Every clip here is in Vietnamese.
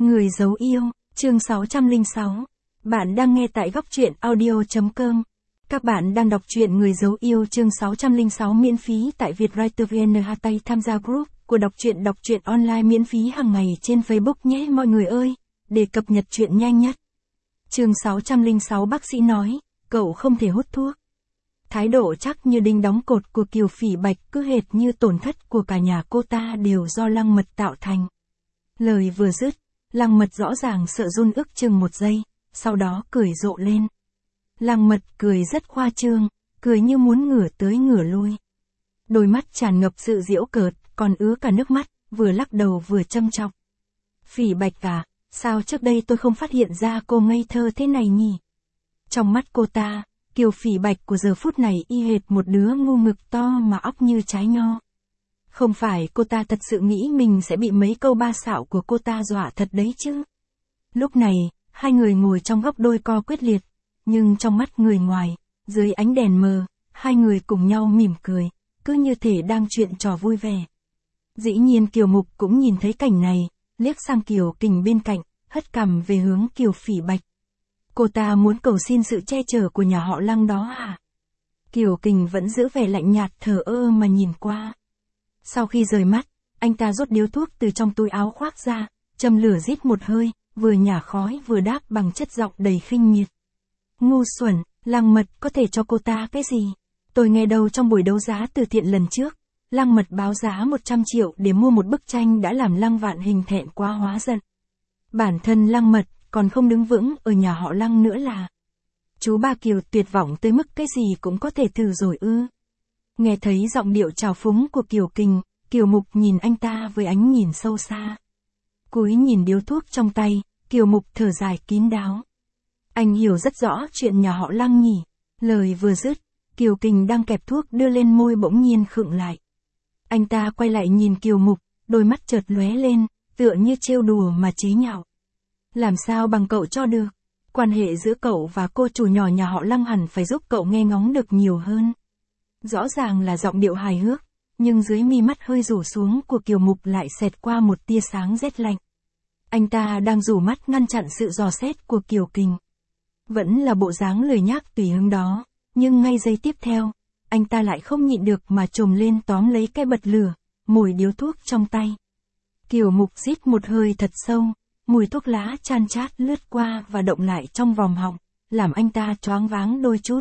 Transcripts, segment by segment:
Người giấu yêu, chương 606. Bạn đang nghe tại góc truyện audio.com. Các bạn đang đọc truyện Người giấu yêu chương 606 miễn phí tại Vietwriter VN. Tay tham gia group của đọc truyện online miễn phí hàng ngày trên Facebook nhé mọi người ơi, để cập nhật truyện nhanh nhất. Chương 606 bác sĩ nói, cậu không thể hút thuốc. Thái độ chắc như đinh đóng cột của Kiều Phỉ Bạch cứ hệt như tổn thất của cả nhà cô ta đều do Lăng Mật tạo thành. Lời vừa dứt, Lăng Mật rõ ràng sợ run ức chừng một giây, sau đó cười rộ lên. Lăng Mật cười rất khoa trương, cười như muốn ngửa tới ngửa lui. Đôi mắt tràn ngập sự giễu cợt, còn ứa cả nước mắt, vừa lắc đầu vừa châm chọc. Phỉ Bạch à, sao trước đây tôi không phát hiện ra cô ngây thơ thế này nhỉ? Trong mắt cô ta, Kiều Phỉ Bạch của giờ phút này y hệt một đứa ngu ngực to mà óc như trái nho. Không phải cô ta thật sự nghĩ mình sẽ bị mấy câu ba xạo của cô ta dọa thật đấy chứ. Lúc này, hai người ngồi trong góc đôi co quyết liệt, nhưng trong mắt người ngoài, dưới ánh đèn mờ, hai người cùng nhau mỉm cười, cứ như thể đang chuyện trò vui vẻ. Dĩ nhiên Kiều Mục cũng nhìn thấy cảnh này, liếc sang Kiều Kình bên cạnh, hất cằm về hướng Kiều Phỉ Bạch. Cô ta muốn cầu xin sự che chở của nhà họ Lăng đó à? Kiều Kình vẫn giữ vẻ lạnh nhạt thờ ơ mà nhìn qua. Sau khi rời mắt, anh ta rút điếu thuốc từ trong túi áo khoác ra, châm lửa rít một hơi, vừa nhả khói vừa đáp bằng chất giọng đầy khinh miệt. Ngu xuẩn, Lăng Mật có thể cho cô ta cái gì? Tôi nghe đâu trong buổi đấu giá từ thiện lần trước, Lăng Mật báo giá 100 triệu để mua một bức tranh đã làm Lăng Vạn Hình thẹn quá hóa giận. Bản thân Lăng Mật còn không đứng vững ở nhà họ Lăng nữa là. Chú ba Kiều tuyệt vọng tới mức cái gì cũng có thể thử rồi ư? Nghe thấy giọng điệu trào phúng của Kiều Kình, Kiều Mục nhìn anh ta với ánh nhìn sâu xa. Cúi nhìn điếu thuốc trong tay, Kiều Mục thở dài kín đáo. Anh hiểu rất rõ chuyện nhà họ Lăng nhỉ. Lời vừa dứt, Kiều Kình đang kẹp thuốc đưa lên môi bỗng nhiên khựng lại. Anh ta quay lại nhìn Kiều Mục, đôi mắt chợt lóe lên, tựa như trêu đùa mà chế nhạo. Làm sao bằng cậu cho được? Quan hệ giữa cậu và cô chủ nhỏ nhà họ Lăng hẳn phải giúp cậu nghe ngóng được nhiều hơn. Rõ ràng là giọng điệu hài hước, nhưng dưới mi mắt hơi rủ xuống của Kiều Mục lại xẹt qua một tia sáng rét lạnh. Anh ta đang rủ mắt ngăn chặn sự dò xét của Kiều Kình. Vẫn là bộ dáng lười nhác tùy hứng đó, nhưng ngay giây tiếp theo, anh ta lại không nhịn được mà trồm lên tóm lấy cái bật lửa, mồi điếu thuốc trong tay. Kiều Mục rít một hơi thật sâu, mùi thuốc lá chan chát lướt qua và động lại trong vòng họng, làm anh ta choáng váng đôi chút.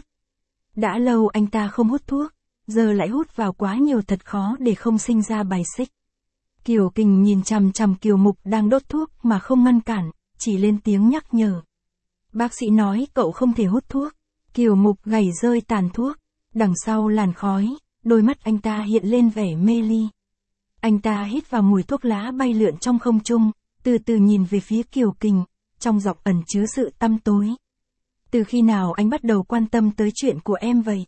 Đã lâu anh ta không hút thuốc, giờ lại hút vào quá nhiều thật khó để không sinh ra bài xích. Kiều Kình nhìn chằm chằm Kiều Mục đang đốt thuốc mà không ngăn cản, chỉ lên tiếng nhắc nhở. Bác sĩ nói cậu không thể hút thuốc. Kiều Mục gầy rơi tàn thuốc, đằng sau làn khói, đôi mắt anh ta hiện lên vẻ mê ly. Anh ta hít vào mùi thuốc lá bay lượn trong không trung, từ từ nhìn về phía Kiều Kình, trong giọng ẩn chứa sự tăm tối. Từ khi nào anh bắt đầu quan tâm tới chuyện của em vậy?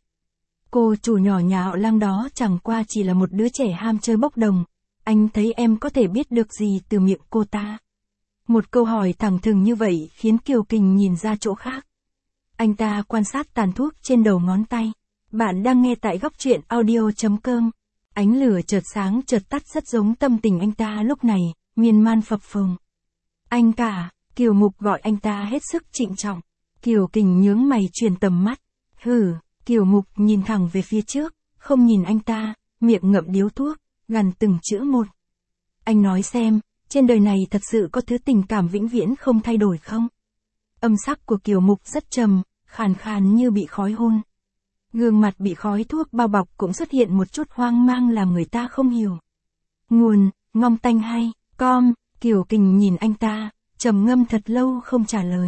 Cô chủ nhỏ nhà họ Lăng đó chẳng qua chỉ là một đứa trẻ ham chơi bốc đồng, anh thấy em có thể biết được gì từ miệng cô ta? Một câu hỏi thẳng thừng như vậy khiến Kiều Kình nhìn ra chỗ khác. Anh ta quan sát tàn thuốc trên đầu ngón tay. Bạn đang nghe tại góc truyện audio.com. Ánh lửa chợt sáng chợt tắt rất giống tâm tình anh ta lúc này, miên man phập phồng. Anh cả, Kiều Mục gọi anh ta hết sức trịnh trọng. Kiều Kình nhướng mày chuyển tầm mắt. Hừ, Kiều Mục nhìn thẳng về phía trước, không nhìn anh ta, miệng ngậm điếu thuốc, gằn từng chữ một. Anh nói xem, trên đời này thật sự có thứ tình cảm vĩnh viễn không thay đổi không? Âm sắc của Kiều Mục rất trầm, khàn khàn như bị khói hôn. Gương mặt bị khói thuốc bao bọc cũng xuất hiện một chút hoang mang làm người ta không hiểu. Nguồn, ngong tanh hay, com, Kiều Kình nhìn anh ta, trầm ngâm thật lâu không trả lời.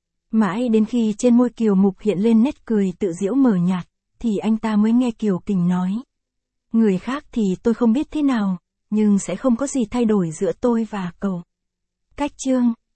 Mãi đến khi trên môi Kiều Mục hiện lên nét cười tự giễu mờ nhạt, thì anh ta mới nghe Kiều Kình nói. Người khác thì tôi không biết thế nào, nhưng sẽ không có gì thay đổi giữa tôi và cậu. Cách chương